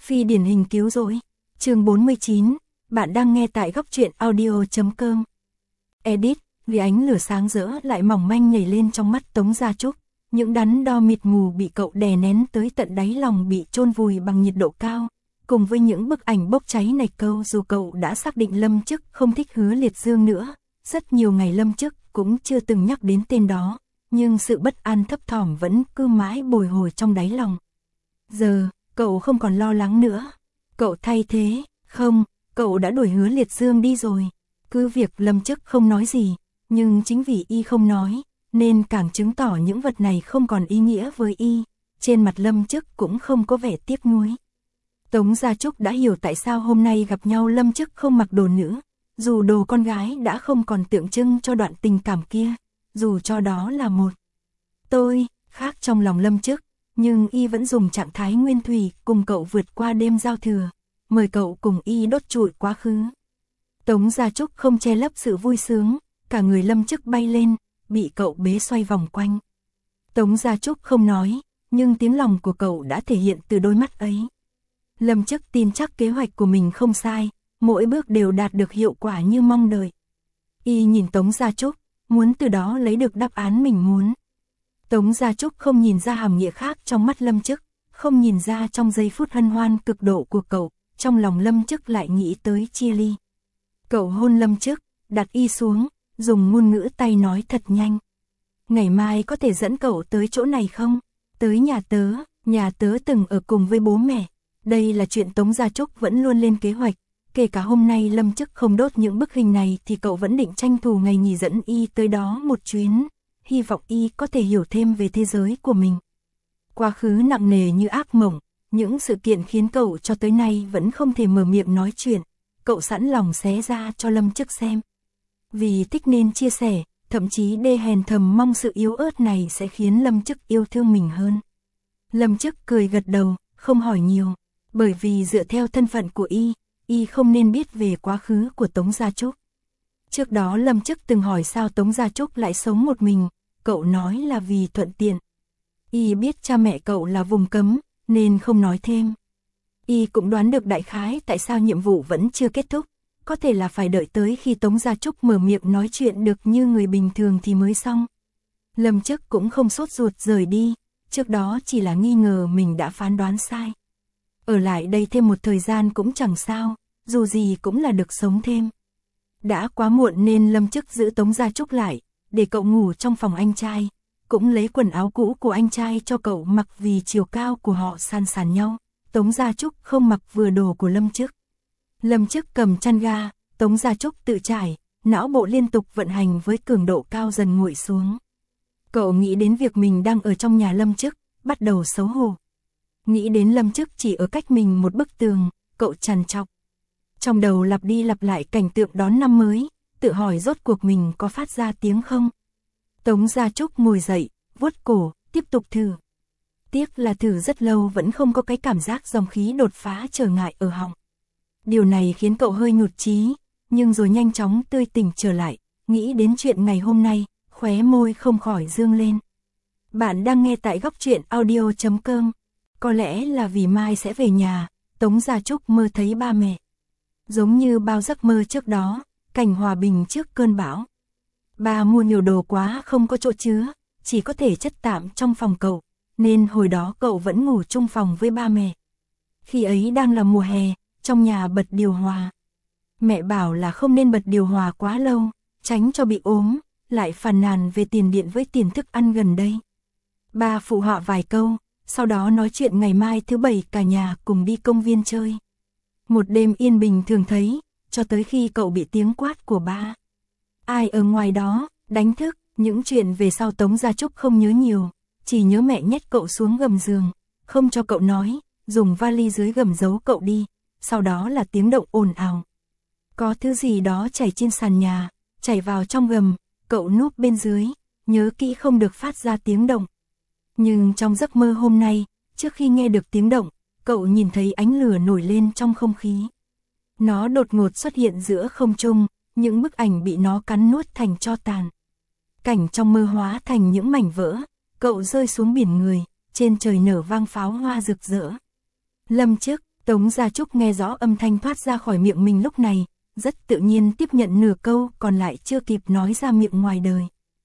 Phi điển hình cứu rỗi. Chương 49, bạn đang nghe tại góc truyện audio.com. Edit, vì ánh lửa sáng rỡ lại mỏng manh nhảy lên trong mắt Tống Gia Trúc, những đắn đo mịt mù bị cậu đè nén tới tận đáy lòng bị chôn vùi bằng nhiệt độ cao, cùng với những bức ảnh bốc cháy này câu dù cậu đã xác định Lâm Chức không thích Hứa Liệt Dương nữa, rất nhiều ngày Lâm Chức cũng chưa từng nhắc đến tên đó, nhưng sự bất an thấp thỏm vẫn cứ mãi bồi hồi trong đáy lòng. Giờ, cậu không còn lo lắng nữa. Cậu thay thế, không, cậu đã đuổi Hứa Liệt Dương đi rồi. Cứ việc Lâm Chức không nói gì, nhưng chính vì y không nói, nên càng chứng tỏ những vật này không còn ý nghĩa với y. Trên mặt Lâm Chức cũng không có vẻ tiếc nuối. Tống Gia Trúc đã hiểu tại sao hôm nay gặp nhau Lâm Chức không mặc đồ nữ, dù đồ con gái đã không còn tượng trưng cho đoạn tình cảm kia, dù cho đó là một tôi khác trong lòng Lâm Chức, nhưng y vẫn dùng trạng thái nguyên thủy cùng cậu vượt qua đêm giao thừa, mời cậu cùng y đốt trụi quá khứ. Tống Gia Trúc không che lấp sự vui sướng, cả người Lâm Chức bay lên, bị cậu bế xoay vòng quanh. Tống Gia Trúc không nói, nhưng tiếng lòng của cậu đã thể hiện từ đôi mắt ấy. Lâm Chức tin chắc kế hoạch của mình không sai, mỗi bước đều đạt được hiệu quả như mong đợi. Y nhìn Tống Gia Trúc, muốn từ đó lấy được đáp án mình muốn. Tống Gia Trúc không nhìn ra hàm nghĩa khác trong mắt Lâm Chức, không nhìn ra trong giây phút hân hoan cực độ của cậu, trong lòng Lâm Chức lại nghĩ tới chia ly. Cậu hôn Lâm Chức, đặt y xuống, dùng ngôn ngữ tay nói thật nhanh. Ngày mai có thể dẫn cậu tới chỗ này không? Tới nhà tớ từng ở cùng với bố mẹ. Đây là chuyện Tống Gia Trúc vẫn luôn lên kế hoạch, kể cả hôm nay Lâm Chức không đốt những bức hình này thì cậu vẫn định tranh thủ ngày nghỉ dẫn y tới đó một chuyến, hy vọng y có thể hiểu thêm về thế giới của mình. Quá khứ nặng nề như ác mộng, những sự kiện khiến cậu cho tới nay vẫn không thể mở miệng nói chuyện, cậu sẵn lòng xé ra cho Lâm Chức xem. Vì thích nên chia sẻ, thậm chí đê hèn thầm mong sự yếu ớt này sẽ khiến Lâm Chức yêu thương mình hơn. Lâm Chức cười gật đầu, không hỏi nhiều, bởi vì dựa theo thân phận của y không nên biết về quá khứ của Tống Gia Trúc. Trước đó Lâm Chức từng hỏi sao Tống Gia Trúc lại sống một mình, cậu nói là vì thuận tiện. Y biết cha mẹ cậu là vùng cấm, nên không nói thêm. Y cũng đoán được đại khái tại sao nhiệm vụ vẫn chưa kết thúc, có thể là phải đợi tới khi Tống Gia Trúc mở miệng nói chuyện được như người bình thường thì mới xong. Lâm Chức cũng không sốt ruột rời đi, trước đó chỉ là nghi ngờ mình đã phán đoán sai. Ở lại đây thêm một thời gian cũng chẳng sao, dù gì cũng là được sống thêm. Đã quá muộn nên Lâm Chức giữ Tống Gia Trúc lại, để cậu ngủ trong phòng anh trai, cũng lấy quần áo cũ của anh trai cho cậu mặc vì chiều cao của họ san sàn nhau. Tống Gia Trúc không mặc vừa đồ của Lâm Chức. Lâm Chức cầm chăn ga, Tống Gia Trúc tự trải, não bộ liên tục vận hành với cường độ cao dần nguội xuống. Cậu nghĩ đến việc mình đang ở trong nhà Lâm Chức, bắt đầu xấu hổ. Nghĩ đến Lâm Chức chỉ ở cách mình một bức tường, cậu trằn trọc. Trong đầu lặp đi lặp lại cảnh tượng đón năm mới, tự hỏi rốt cuộc mình có phát ra tiếng không. Tống Gia Trúc ngồi dậy, vuốt cổ, tiếp tục thử. Tiếc là thử rất lâu vẫn không có cái cảm giác dòng khí đột phá trở ngại ở họng. Điều này khiến cậu hơi nhụt chí, nhưng rồi nhanh chóng tươi tỉnh trở lại, nghĩ đến chuyện ngày hôm nay, khóe môi không khỏi dương lên. Bạn đang nghe tại góc truyện audio.com. Có lẽ là vì mai sẽ về nhà, Tống Gia Trúc mơ thấy ba mẹ. Giống như bao giấc mơ trước đó, cảnh hòa bình trước cơn bão. Ba mua nhiều đồ quá không có chỗ chứa, chỉ có thể chất tạm trong phòng cậu, nên hồi đó cậu vẫn ngủ chung phòng với ba mẹ. Khi ấy đang là mùa hè, trong nhà bật điều hòa. Mẹ bảo là không nên bật điều hòa quá lâu, tránh cho bị ốm, lại phàn nàn về tiền điện với tiền thức ăn gần đây. Ba phụ họa vài câu, sau đó nói chuyện ngày mai thứ Bảy cả nhà cùng đi công viên chơi. Một đêm yên bình thường thấy, cho tới khi cậu bị tiếng quát của ba. Ai ở ngoài đó, đánh thức, những chuyện về sau Tống Gia Trúc không nhớ nhiều, chỉ nhớ mẹ nhét cậu xuống gầm giường, không cho cậu nói, dùng vali dưới gầm giấu cậu đi, sau đó là tiếng động ồn ào. Có thứ gì đó chảy trên sàn nhà, chảy vào trong gầm, cậu núp bên dưới, nhớ kỹ không được phát ra tiếng động. Nhưng trong giấc mơ hôm nay, trước khi nghe được tiếng động, cậu nhìn thấy ánh lửa nổi lên trong không khí. Nó đột ngột xuất hiện giữa không trung, những bức ảnh bị nó cắn nuốt thành tro tàn. Cảnh trong mơ hóa thành những mảnh vỡ, cậu rơi xuống biển người, trên trời nở vang pháo hoa rực rỡ. Lâm Chức, Tống Gia Trúc nghe rõ âm thanh thoát ra khỏi miệng mình lúc này, rất tự nhiên tiếp nhận nửa câu còn lại chưa kịp nói ra miệng ngoài đời.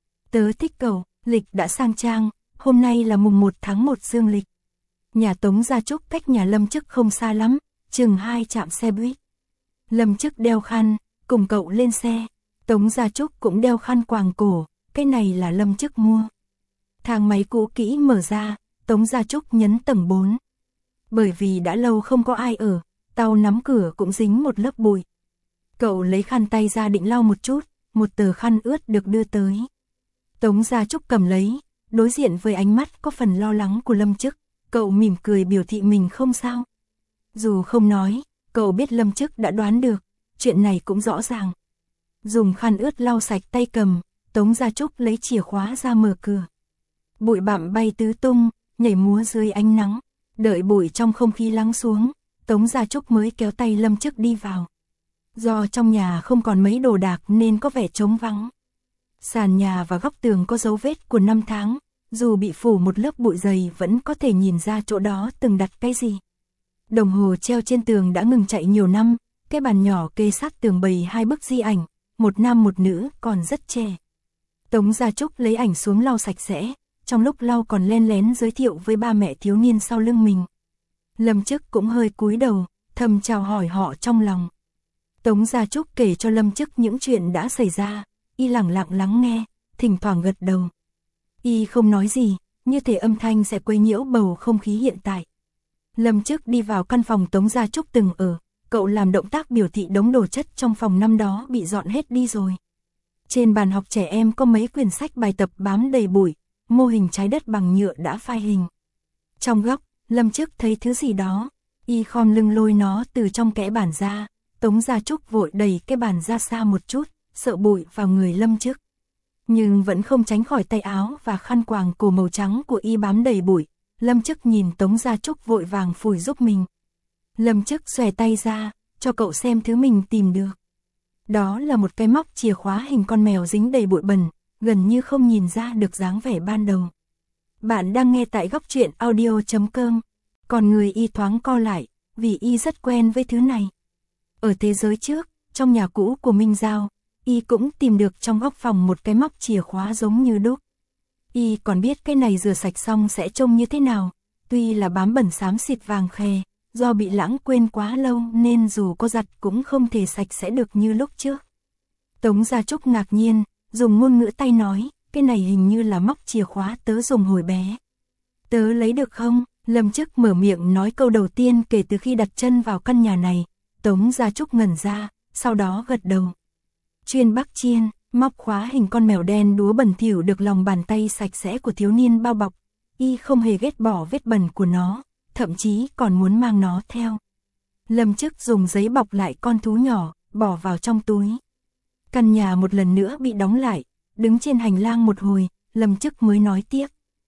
Tớ thích cậu, lịch đã sang trang, hôm nay là mùng 1 tháng 1 dương lịch. Nhà Tống Gia Trúc cách nhà Lâm Chức không xa lắm, chừng 2 trạm xe buýt. Lâm Chức đeo khăn, cùng cậu lên xe. Tống Gia Trúc cũng đeo khăn quàng cổ, cái này là Lâm Chức mua. Thang máy cũ kỹ mở ra, Tống Gia Trúc nhấn tầng 4. Bởi vì đã lâu không có ai ở, tàu nắm cửa cũng dính một lớp bụi. Cậu lấy khăn tay ra định lau một chút, một tờ khăn ướt được đưa tới. Tống Gia Trúc cầm lấy, đối diện với ánh mắt có phần lo lắng của Lâm Chức, cậu mỉm cười biểu thị mình không sao. Dù không nói, cậu biết Lâm Chức đã đoán được, chuyện này cũng rõ ràng. Dùng khăn ướt lau sạch tay cầm, Tống Gia Trúc lấy chìa khóa ra mở cửa. Bụi bặm bay tứ tung, nhảy múa dưới ánh nắng, đợi bụi trong không khí lắng xuống, Tống Gia Trúc mới kéo tay Lâm Chức đi vào. Do trong nhà không còn mấy đồ đạc nên có vẻ trống vắng. Sàn nhà và góc tường có dấu vết của năm tháng, dù bị phủ một lớp bụi dày vẫn có thể nhìn ra chỗ đó từng đặt cái gì. Đồng hồ treo trên tường đã ngừng chạy nhiều năm, cái bàn nhỏ kê sát tường bày 2 bức di ảnh, một nam một nữ còn rất trẻ. Tống Gia Trúc lấy ảnh xuống lau sạch sẽ, trong lúc lau còn len lén giới thiệu với ba mẹ thiếu niên sau lưng mình. Lâm Chức cũng hơi cúi đầu, thầm chào hỏi họ trong lòng. Tống Gia Trúc kể cho Lâm Chức những chuyện đã xảy ra, y lặng lặng lắng nghe, thỉnh thoảng gật đầu. Y không nói gì, như thể âm thanh sẽ quấy nhiễu bầu không khí hiện tại. Lâm Chức đi vào căn phòng Tống Gia Trúc từng ở, cậu làm động tác biểu thị đống đồ chất trong phòng năm đó bị dọn hết đi rồi. Trên bàn học trẻ em có mấy quyển sách bài tập bám đầy bụi, mô hình trái đất bằng nhựa đã phai hình. Trong góc, Lâm Chức thấy thứ gì đó, y khom lưng lôi nó từ trong kẽ bàn ra, Tống Gia Trúc vội đẩy cái bàn ra xa một chút, sợ bụi vào người Lâm Chức. Nhưng vẫn không tránh khỏi tay áo và khăn quàng cổ màu trắng của y bám đầy bụi, Lâm Chức nhìn Tống Gia Trúc vội vàng phủi giúp mình. Lâm Chức xòe tay ra, cho cậu xem thứ mình tìm được. Đó là một cái móc chìa khóa hình con mèo dính đầy bụi bẩn, gần như không nhìn ra được dáng vẻ ban đầu. Bạn đang nghe tại góc truyện audio.com. Còn người y thoáng co lại, vì y rất quen với thứ này. Ở thế giới trước, trong nhà cũ của Minh Giao, y cũng tìm được trong góc phòng một cái móc chìa khóa giống như đúc. Y còn biết cái này rửa sạch xong sẽ trông như thế nào, tuy là bám bẩn xám xịt vàng khè, do bị lãng quên quá lâu nên dù có giặt cũng không thể sạch sẽ được như lúc trước. Tống Gia Trúc ngạc nhiên, dùng ngôn ngữ tay nói, cái này hình như là móc chìa khóa tớ dùng hồi bé. Tớ lấy được không? Lâm Chức mở miệng nói câu đầu tiên kể từ khi đặt chân vào căn nhà này. Tống Gia Trúc ngẩn ra, sau đó gật đầu. Chuyên Bắc Chiên, móc khóa hình con mèo đen đúa bẩn thỉu được lòng bàn tay sạch sẽ của thiếu niên bao bọc. Y không hề ghét bỏ vết bẩn của nó, thậm chí còn muốn mang nó theo. Lâm Chức dùng giấy bọc lại con thú nhỏ, bỏ vào trong túi. Căn nhà một lần nữa bị đóng lại, đứng trên hành lang một hồi, Lâm Chức mới nói tiếp.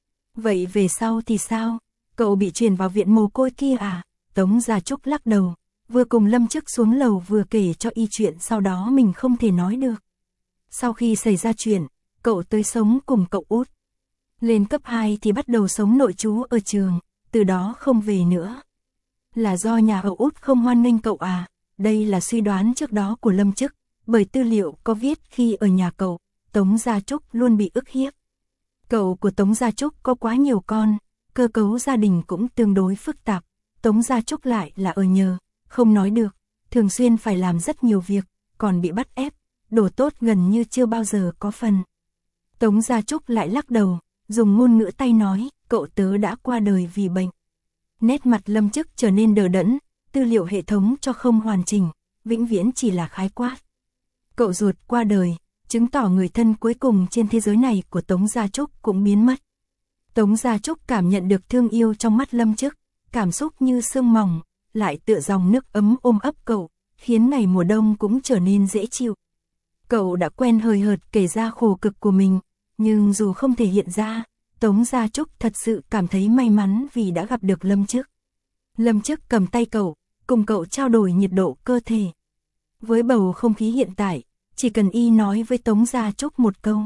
Vậy về sau thì sao? Cậu bị chuyển vào viện mồ côi kia à? Tống Gia Trúc lắc đầu, vừa cùng Lâm Chức xuống lầu vừa kể cho y chuyện sau đó mình không thể nói được. Sau khi xảy ra chuyện, cậu tới sống cùng cậu út. Lên cấp 2 thì bắt đầu sống nội trú ở trường, từ đó không về nữa. Là do nhà ở út không hoan nghênh cậu à? Đây là suy đoán trước đó của Lâm Chức, bởi tư liệu có viết khi ở nhà cậu, Tống Gia Trúc luôn bị ức hiếp. Cậu của Tống Gia Trúc có quá nhiều con, cơ cấu gia đình cũng tương đối phức tạp, Tống Gia Trúc lại là ở nhờ, không nói được, thường xuyên phải làm rất nhiều việc, còn bị bắt ép, đồ tốt gần như chưa bao giờ có phần. Tống Gia Trúc lại lắc đầu, dùng ngôn ngữ tay nói, cậu tớ đã qua đời vì bệnh. Nét mặt Lâm Chức trở nên đờ đẫn, tư liệu hệ thống cho không hoàn chỉnh, vĩnh viễn chỉ là khái quát. Cậu ruột qua đời, chứng tỏ người thân cuối cùng trên thế giới này của Tống Gia Trúc cũng biến mất. Tống Gia Trúc cảm nhận được thương yêu trong mắt Lâm Chức, cảm xúc như sương mỏng, lại tựa dòng nước ấm ôm ấp cậu, khiến ngày mùa đông cũng trở nên dễ chịu. Cậu đã quen hời hợt kể ra khổ cực của mình, nhưng dù không thể hiện ra, Tống Gia Trúc thật sự cảm thấy may mắn vì đã gặp được Lâm Chức. Lâm Chức cầm tay cậu, cùng cậu trao đổi nhiệt độ cơ thể. Với bầu không khí hiện tại, chỉ cần y nói với Tống Gia Trúc một câu,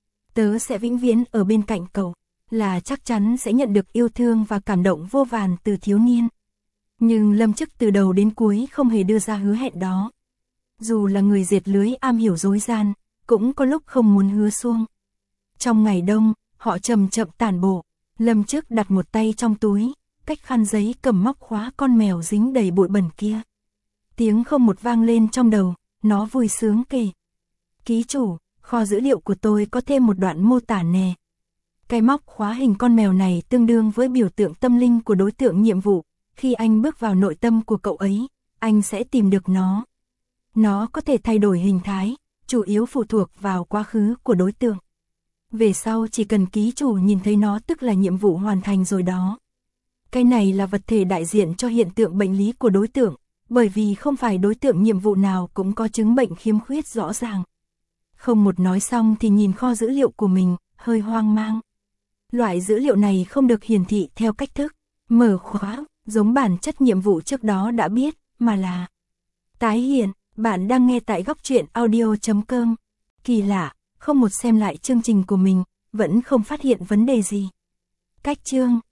tớ sẽ vĩnh viễn ở bên cạnh cậu, là chắc chắn sẽ nhận được yêu thương và cảm động vô vàn từ thiếu niên. Nhưng Lâm Chức từ đầu đến cuối không hề đưa ra hứa hẹn đó. Dù là người dệt lưới am hiểu dối gian, cũng có lúc không muốn hứa suông. Trong ngày đông, họ chậm chậm tản bộ, Lâm Chức đặt một tay trong túi, cách khăn giấy cầm móc khóa con mèo dính đầy bụi bẩn kia. Tiếng không một vang lên trong đầu, nó vui sướng kể. Ký chủ, kho dữ liệu của tôi có thêm một đoạn mô tả nè. Cái móc khóa hình con mèo này tương đương với biểu tượng tâm linh của đối tượng nhiệm vụ. Khi anh bước vào nội tâm của cậu ấy, anh sẽ tìm được nó. Nó có thể thay đổi hình thái, chủ yếu phụ thuộc vào quá khứ của đối tượng. Về sau chỉ cần ký chủ nhìn thấy nó tức là nhiệm vụ hoàn thành rồi đó. Cái này là vật thể đại diện cho hiện tượng bệnh lý của đối tượng, bởi vì không phải đối tượng nhiệm vụ nào cũng có chứng bệnh khiếm khuyết rõ ràng. Không một nói xong thì nhìn kho dữ liệu của mình, hơi hoang mang. Loại dữ liệu này không được hiển thị theo cách thức mở khóa, giống bản chất nhiệm vụ trước đó đã biết, mà là tái hiện. Bạn đang nghe tại góc truyện audio.com. Kỳ lạ, không một xem lại chương trình của mình, vẫn không phát hiện vấn đề gì. Cách chương